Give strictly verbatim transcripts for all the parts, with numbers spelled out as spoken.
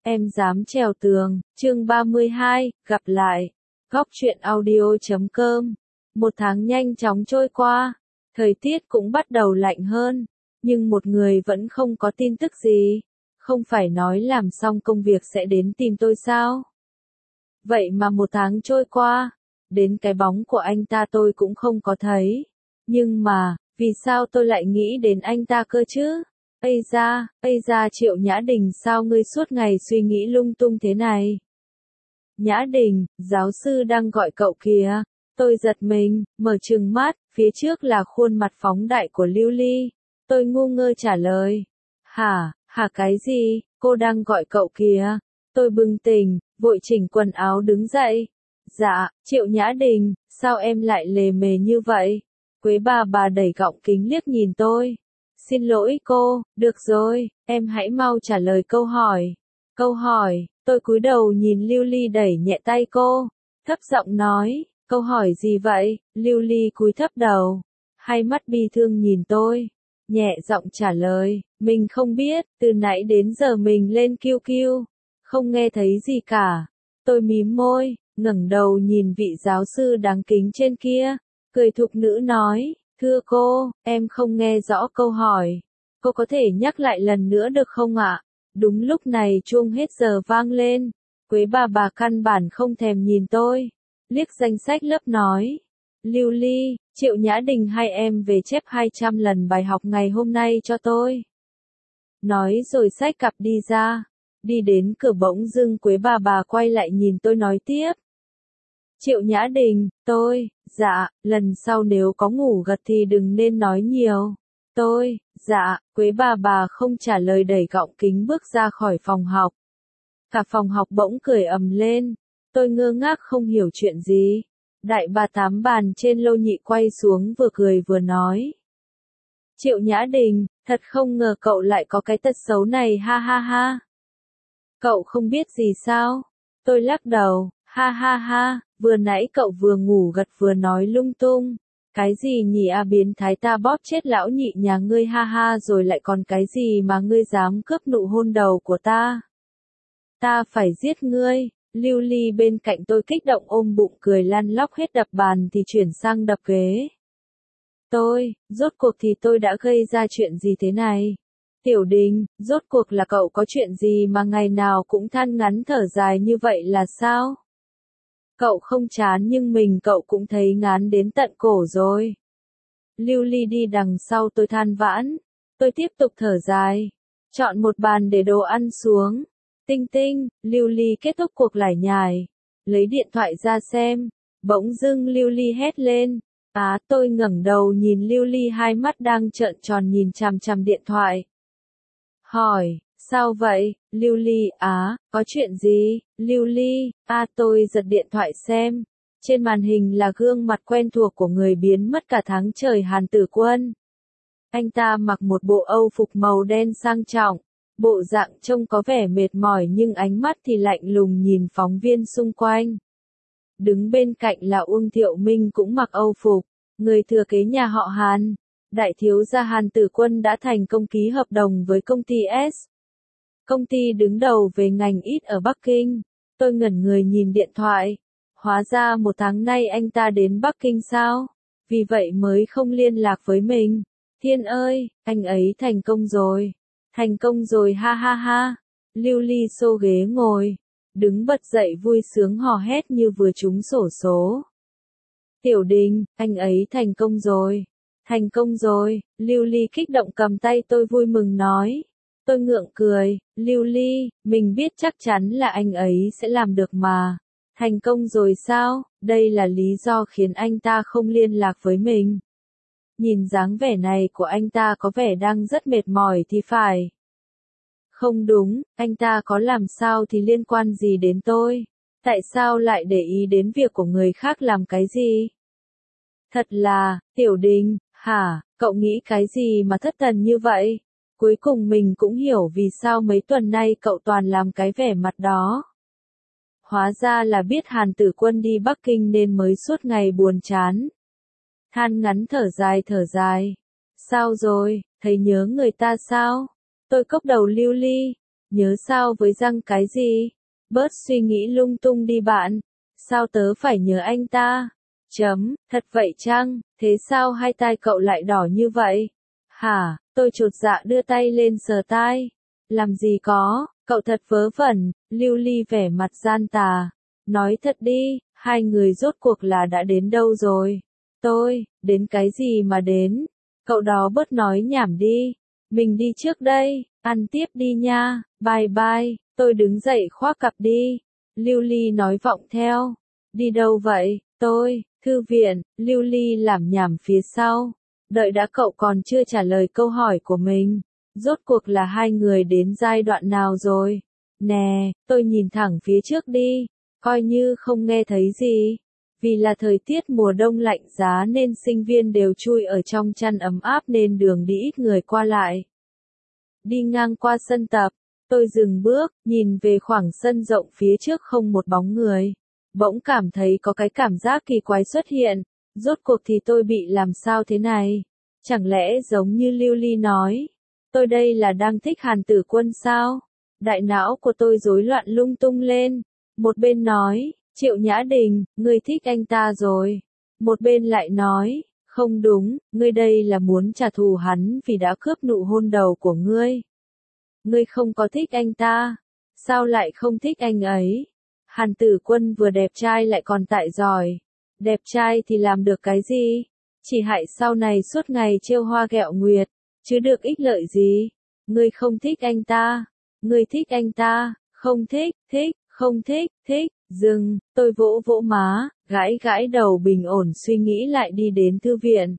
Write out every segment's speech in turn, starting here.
Em dám trèo tường, chương ba mươi hai, gặp lại. Góc truyện audio chấm com. Một tháng nhanh chóng trôi qua, thời tiết cũng bắt đầu lạnh hơn, nhưng một người vẫn không có tin tức gì. Không phải nói làm xong công việc sẽ đến tìm tôi sao? Vậy mà một tháng trôi qua, đến cái bóng của anh ta tôi cũng không có thấy. Nhưng mà, vì sao tôi lại nghĩ đến anh ta cơ chứ? Ây da, Ây da Triệu Nhã Đình, sao ngươi suốt ngày suy nghĩ lung tung thế này? Nhã Đình, giáo sư đang gọi cậu kìa. Tôi giật mình, mở trừng mắt, phía trước là khuôn mặt phóng đại của Lưu Ly. Tôi ngu ngơ trả lời. Hả, hả cái gì, cô đang gọi cậu kìa. Tôi bừng tỉnh, vội chỉnh quần áo đứng dậy. Dạ, Triệu Nhã Đình, sao em lại lề mề như vậy? Quế bà bà đẩy gọng kính liếc nhìn tôi. Xin lỗi cô, được rồi, em hãy mau trả lời câu hỏi. Câu hỏi, tôi cúi đầu nhìn Lưu Ly đẩy nhẹ tay cô. Thấp giọng nói, câu hỏi gì vậy? Lưu Ly cúi thấp đầu, hai mắt bi thương nhìn tôi. Nhẹ giọng trả lời, mình không biết, từ nãy đến giờ mình lên kiu kiu, không nghe thấy gì cả. Tôi mím môi, ngẩng đầu nhìn vị giáo sư đáng kính trên kia, cười thục nữ nói, thưa cô, em không nghe rõ câu hỏi. Cô có thể nhắc lại lần nữa được không ạ? Đúng lúc này chuông hết giờ vang lên. Quế bà bà căn bản không thèm nhìn tôi. Liếc danh sách lớp nói. Lưu Ly, Triệu Nhã Đình hai em về chép hai trăm lần bài học ngày hôm nay cho tôi. Nói rồi xách cặp đi ra. Đi đến cửa bỗng dưng Quế bà bà quay lại nhìn tôi nói tiếp. Triệu Nhã Đình, tôi, dạ, lần sau nếu có ngủ gật thì đừng nên nói nhiều. Tôi, dạ, Quế bà bà không trả lời đẩy gọng kính bước ra khỏi phòng học. Cả phòng học bỗng cười ầm lên. Tôi ngơ ngác không hiểu chuyện gì. Đại bà tám bàn trên lô nhị quay xuống vừa cười vừa nói. Triệu Nhã Đình, thật không ngờ cậu lại có cái tật xấu này ha ha ha. Cậu không biết gì sao? Tôi lắc đầu, ha ha ha, vừa nãy cậu vừa ngủ gật vừa nói lung tung. Cái gì nhỉ à, biến thái, ta bóp chết lão nhị nhà ngươi ha ha, rồi lại còn cái gì mà ngươi dám cướp nụ hôn đầu của ta? Ta phải giết ngươi. Lưu Ly bên cạnh tôi kích động ôm bụng cười lăn lóc, hết đập bàn thì chuyển sang đập ghế. Tôi, rốt cuộc thì tôi đã gây ra chuyện gì thế này? Tiểu Đình, rốt cuộc là cậu có chuyện gì mà ngày nào cũng than ngắn thở dài như vậy là sao? Cậu không chán nhưng mình cậu cũng thấy ngán đến tận cổ rồi. Lưu Ly đi đằng sau tôi than vãn. Tôi tiếp tục thở dài. Chọn một bàn để đồ ăn xuống. Tinh tinh, Lưu Ly kết thúc cuộc lải nhải. Lấy điện thoại ra xem. Bỗng dưng Lưu Ly hét lên. Á, tôi ngẩng đầu nhìn Lưu Ly hai mắt đang trợn tròn nhìn chằm chằm điện thoại. Hỏi, sao vậy? Lưu Ly, á, có chuyện gì? Lưu Ly, a tôi giật điện thoại xem. Trên màn hình là gương mặt quen thuộc của người biến mất cả tháng trời, Hàn Tử Quân. Anh ta mặc một bộ âu phục màu đen sang trọng. Bộ dạng trông có vẻ mệt mỏi nhưng ánh mắt thì lạnh lùng nhìn phóng viên xung quanh. Đứng bên cạnh là Uông Thiệu Minh cũng mặc âu phục, người thừa kế nhà họ Hàn. Đại thiếu gia Hàn Tử Quân đã thành công ký hợp đồng với công ty S. Công ty đứng đầu về ngành ít ở Bắc Kinh. Tôi ngẩn người nhìn điện thoại. Hóa ra một tháng nay anh ta đến Bắc Kinh sao? Vì vậy mới không liên lạc với mình. Thiên ơi, anh ấy thành công rồi. Thành công rồi ha ha ha. Lưu Ly xô ghế ngồi. Đứng bật dậy vui sướng hò hét như vừa trúng xổ số. Tiểu Đình, anh ấy thành công rồi. Thành công rồi. Lưu Ly kích động cầm tay tôi vui mừng nói. Tôi ngượng cười. Lưu Ly, mình biết chắc chắn là anh ấy sẽ làm được mà. Thành công rồi sao? Đây là lý do khiến anh ta không liên lạc với mình. Nhìn dáng vẻ này của anh ta có vẻ đang rất mệt mỏi thì phải. Không đúng, anh ta có làm sao thì liên quan gì đến tôi? Tại sao lại để ý đến việc của người khác làm cái gì? Thật là, Tiểu Đình, hả, cậu nghĩ cái gì mà thất thần như vậy? Cuối cùng mình cũng hiểu vì sao mấy tuần nay cậu toàn làm cái vẻ mặt đó. Hóa ra là biết Hàn Tử Quân đi Bắc Kinh nên mới suốt ngày buồn chán. Than ngắn thở dài thở dài. Sao rồi, thấy nhớ người ta sao? Tôi cốc đầu Lưu Ly. Nhớ sao với răng cái gì? Bớt suy nghĩ lung tung đi bạn. Sao tớ phải nhớ anh ta? Chấm, thật vậy chăng? Thế sao hai tai cậu lại đỏ như vậy? Hả? Tôi chột dạ đưa tay lên sờ tai. Làm gì có, cậu thật vớ vẩn. Lưu Ly vẻ mặt gian tà. Nói thật đi, hai người rốt cuộc là đã đến đâu rồi? Tôi, đến cái gì mà đến? Cậu đó bớt nói nhảm đi. Mình đi trước đây, ăn tiếp đi nha, bye bye. Tôi đứng dậy khoác cặp đi. Lưu Ly nói vọng theo. Đi đâu vậy? Tôi, thư viện. Lưu Ly làm nhảm phía sau. Đợi đã, cậu còn chưa trả lời câu hỏi của mình. Rốt cuộc là hai người đến giai đoạn nào rồi? Nè, tôi nhìn thẳng phía trước đi. Coi như không nghe thấy gì. Vì là thời tiết mùa đông lạnh giá nên sinh viên đều chui ở trong chăn ấm áp nên đường đi ít người qua lại. Đi ngang qua sân tập, tôi dừng bước, nhìn về khoảng sân rộng phía trước không một bóng người. Bỗng cảm thấy có cái cảm giác kỳ quái xuất hiện. Rốt cuộc thì tôi bị làm sao thế này? Chẳng lẽ giống như Lưu Ly nói, tôi đây là đang thích Hàn Tử Quân sao? Đại não của tôi rối loạn lung tung lên. Một bên nói, Triệu Nhã Đình, ngươi thích anh ta rồi. Một bên lại nói, không đúng, ngươi đây là muốn trả thù hắn vì đã cướp nụ hôn đầu của ngươi. Ngươi không có thích anh ta, sao lại không thích anh ấy? Hàn Tử Quân vừa đẹp trai lại còn tài giỏi. Đẹp trai thì làm được cái gì? Chỉ hại sau này suốt ngày trêu hoa ghẹo nguyệt, chứ được ích lợi gì? Ngươi không thích anh ta, ngươi thích anh ta, không thích, thích, không thích, thích, dừng, tôi vỗ vỗ má, gãi gãi đầu bình ổn suy nghĩ lại đi đến thư viện.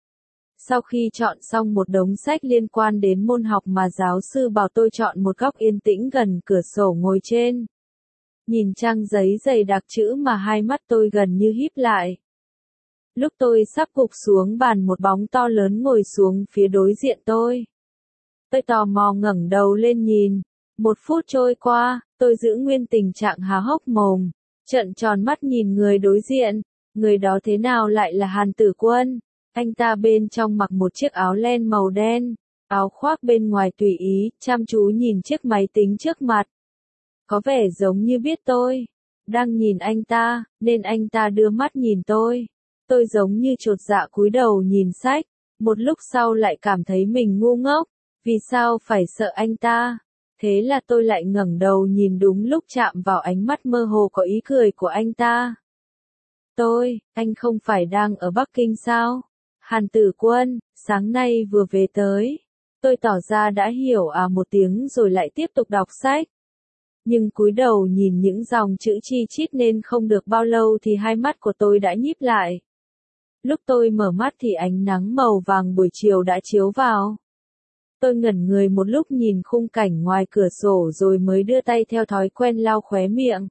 Sau khi chọn xong một đống sách liên quan đến môn học mà giáo sư bảo tôi chọn một góc yên tĩnh gần cửa sổ ngồi trên. Nhìn trang giấy dày đặc chữ mà hai mắt tôi gần như híp lại. Lúc tôi sắp gục xuống bàn một bóng to lớn ngồi xuống phía đối diện tôi. Tôi tò mò ngẩng đầu lên nhìn. Một phút trôi qua, tôi giữ nguyên tình trạng há hốc mồm, trợn tròn mắt nhìn người đối diện. Người đó thế nào lại là Hàn Tử Quân? Anh ta bên trong mặc một chiếc áo len màu đen, áo khoác bên ngoài tùy ý, chăm chú nhìn chiếc máy tính trước mặt. Có vẻ giống như biết tôi đang nhìn anh ta, nên anh ta đưa mắt nhìn tôi. Tôi giống như chột dạ cúi đầu nhìn sách, một lúc sau lại cảm thấy mình ngu ngốc, vì sao phải sợ anh ta? Thế là tôi lại ngẩng đầu nhìn đúng lúc chạm vào ánh mắt mơ hồ có ý cười của anh ta. Tôi, anh không phải đang ở Bắc Kinh sao? Hàn Tử Quân, sáng nay vừa về tới. Tôi tỏ ra đã hiểu à một tiếng rồi lại tiếp tục đọc sách. Nhưng cúi đầu nhìn những dòng chữ chi chít nên không được bao lâu thì hai mắt của tôi đã nhíp lại. Lúc tôi mở mắt thì ánh nắng màu vàng buổi chiều đã chiếu vào. Tôi ngẩn người một lúc nhìn khung cảnh ngoài cửa sổ rồi mới đưa tay theo thói quen lau khóe miệng.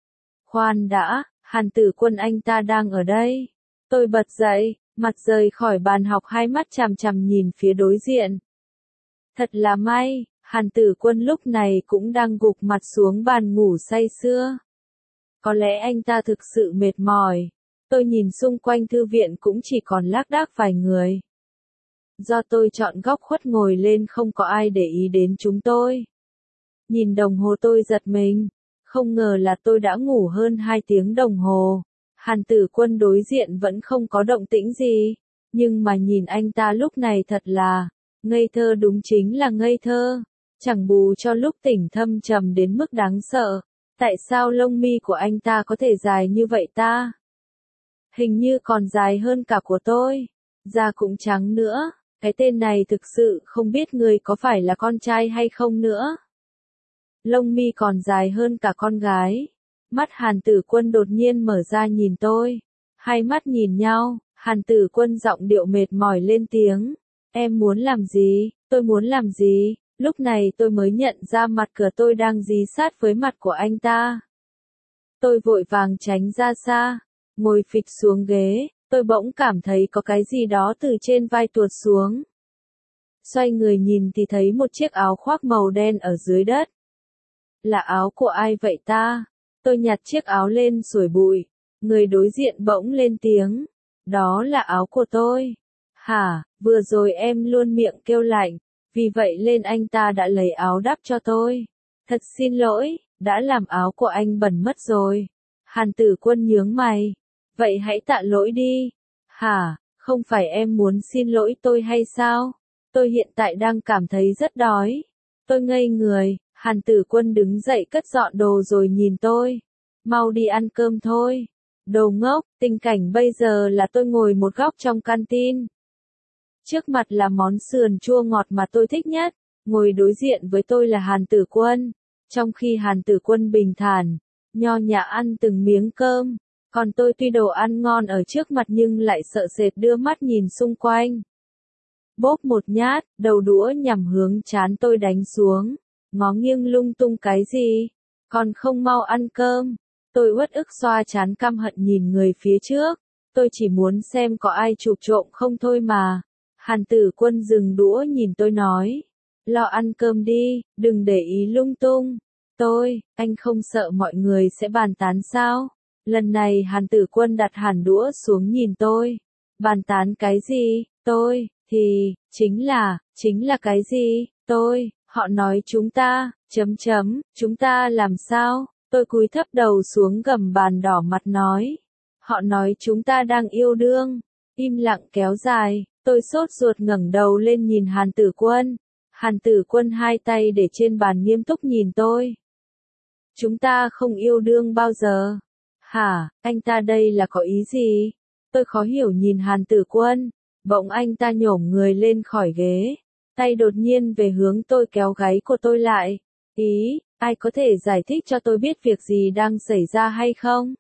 Khoan đã, Hàn Tử Quân anh ta đang ở đây. Tôi bật dậy, mặt rời khỏi bàn học hai mắt chằm chằm nhìn phía đối diện. Thật là may, Hàn Tử Quân lúc này cũng đang gục mặt xuống bàn ngủ say sưa. Có lẽ anh ta thực sự mệt mỏi. Tôi nhìn xung quanh thư viện cũng chỉ còn lác đác vài người. Do tôi chọn góc khuất ngồi lên không có ai để ý đến chúng tôi. Nhìn đồng hồ tôi giật mình. Không ngờ là tôi đã ngủ hơn hai tiếng đồng hồ. Hàn Tử Quân đối diện vẫn không có động tĩnh gì. Nhưng mà nhìn anh ta lúc này thật là ngây thơ, đúng chính là ngây thơ. Chẳng bù cho lúc tỉnh thâm trầm đến mức đáng sợ. Tại sao lông mi của anh ta có thể dài như vậy ta? Hình như còn dài hơn cả của tôi. Da cũng trắng nữa. Cái tên này thực sự không biết người có phải là con trai hay không nữa. Lông mi còn dài hơn cả con gái. Mắt Hàn Tử Quân đột nhiên mở ra nhìn tôi. Hai mắt nhìn nhau, Hàn Tử Quân giọng điệu mệt mỏi lên tiếng. Em muốn làm gì? Tôi muốn làm gì? Lúc này tôi mới nhận ra mặt cửa tôi đang dí sát với mặt của anh ta. Tôi vội vàng tránh ra xa, ngồi phịch xuống ghế. Tôi bỗng cảm thấy có cái gì đó từ trên vai tuột xuống. Xoay người nhìn thì thấy một chiếc áo khoác màu đen ở dưới đất. Là áo của ai vậy ta? Tôi nhặt chiếc áo lên sủi bụi. Người đối diện bỗng lên tiếng. Đó là áo của tôi. Hả, vừa rồi em luôn miệng kêu lạnh. Vì vậy lên anh ta đã lấy áo đắp cho tôi. Thật xin lỗi, đã làm áo của anh bẩn mất rồi. Hàn Tử Quân nhướng mày. Vậy hãy tạ lỗi đi. Hả, không phải em muốn xin lỗi tôi hay sao? Tôi hiện tại đang cảm thấy rất đói. Tôi ngây người, Hàn Tử Quân đứng dậy cất dọn đồ rồi nhìn tôi. Mau đi ăn cơm thôi. Đồ ngốc, tình cảnh bây giờ là tôi ngồi một góc trong canteen. Trước mặt là món sườn chua ngọt mà tôi thích nhất, ngồi đối diện với tôi là Hàn Tử Quân. Trong khi Hàn Tử Quân bình thản, nho nhã ăn từng miếng cơm, còn tôi tuy đồ ăn ngon ở trước mặt nhưng lại sợ sệt đưa mắt nhìn xung quanh. Bốp một nhát, đầu đũa nhằm hướng trán tôi đánh xuống, ngó nghiêng lung tung cái gì, còn không mau ăn cơm. Tôi uất ức xoa trán căm hận nhìn người phía trước, tôi chỉ muốn xem có ai chụp trộm không thôi mà. Hàn Tử Quân dừng đũa nhìn tôi nói, lo ăn cơm đi, đừng để ý lung tung. Tôi, anh không sợ mọi người sẽ bàn tán sao? Lần này Hàn Tử Quân đặt hẳn đũa xuống nhìn tôi. Bàn tán cái gì? Tôi, thì, chính là, chính là cái gì? Tôi, họ nói chúng ta, chấm chấm, chúng ta làm sao? Tôi cúi thấp đầu xuống gầm bàn đỏ mặt nói. Họ nói chúng ta đang yêu đương. Im lặng kéo dài, tôi sốt ruột ngẩng đầu lên nhìn Hàn Tử Quân. Hàn Tử Quân hai tay để trên bàn nghiêm túc nhìn tôi. Chúng ta không yêu đương bao giờ. Hả, anh ta đây là có ý gì? Tôi khó hiểu nhìn Hàn Tử Quân. Bỗng anh ta nhổm người lên khỏi ghế. Tay đột nhiên về hướng tôi kéo gáy của tôi lại. Ý, ai có thể giải thích cho tôi biết việc gì đang xảy ra hay không?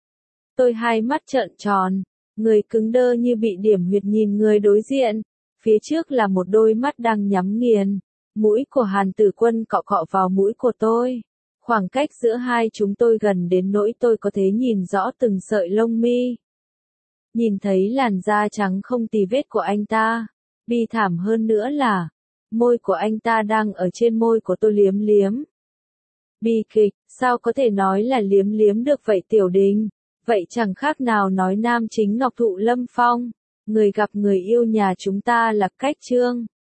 Tôi hai mắt trợn tròn, người cứng đơ như bị điểm huyệt nhìn người đối diện. Phía trước là một đôi mắt đang nhắm nghiền. Mũi của Hàn Tử Quân cọ cọ vào mũi của tôi. Khoảng cách giữa hai chúng tôi gần đến nỗi tôi có thể nhìn rõ từng sợi lông mi. Nhìn thấy làn da trắng không tì vết của anh ta. Bi thảm hơn nữa là, môi của anh ta đang ở trên môi của tôi liếm liếm. Bi kịch, sao có thể nói là liếm liếm được vậy Tiểu Đình? Vậy chẳng khác nào nói nam chính Ngọc Thụ Lâm Phong. Người gặp người yêu nhà chúng ta là cách trương.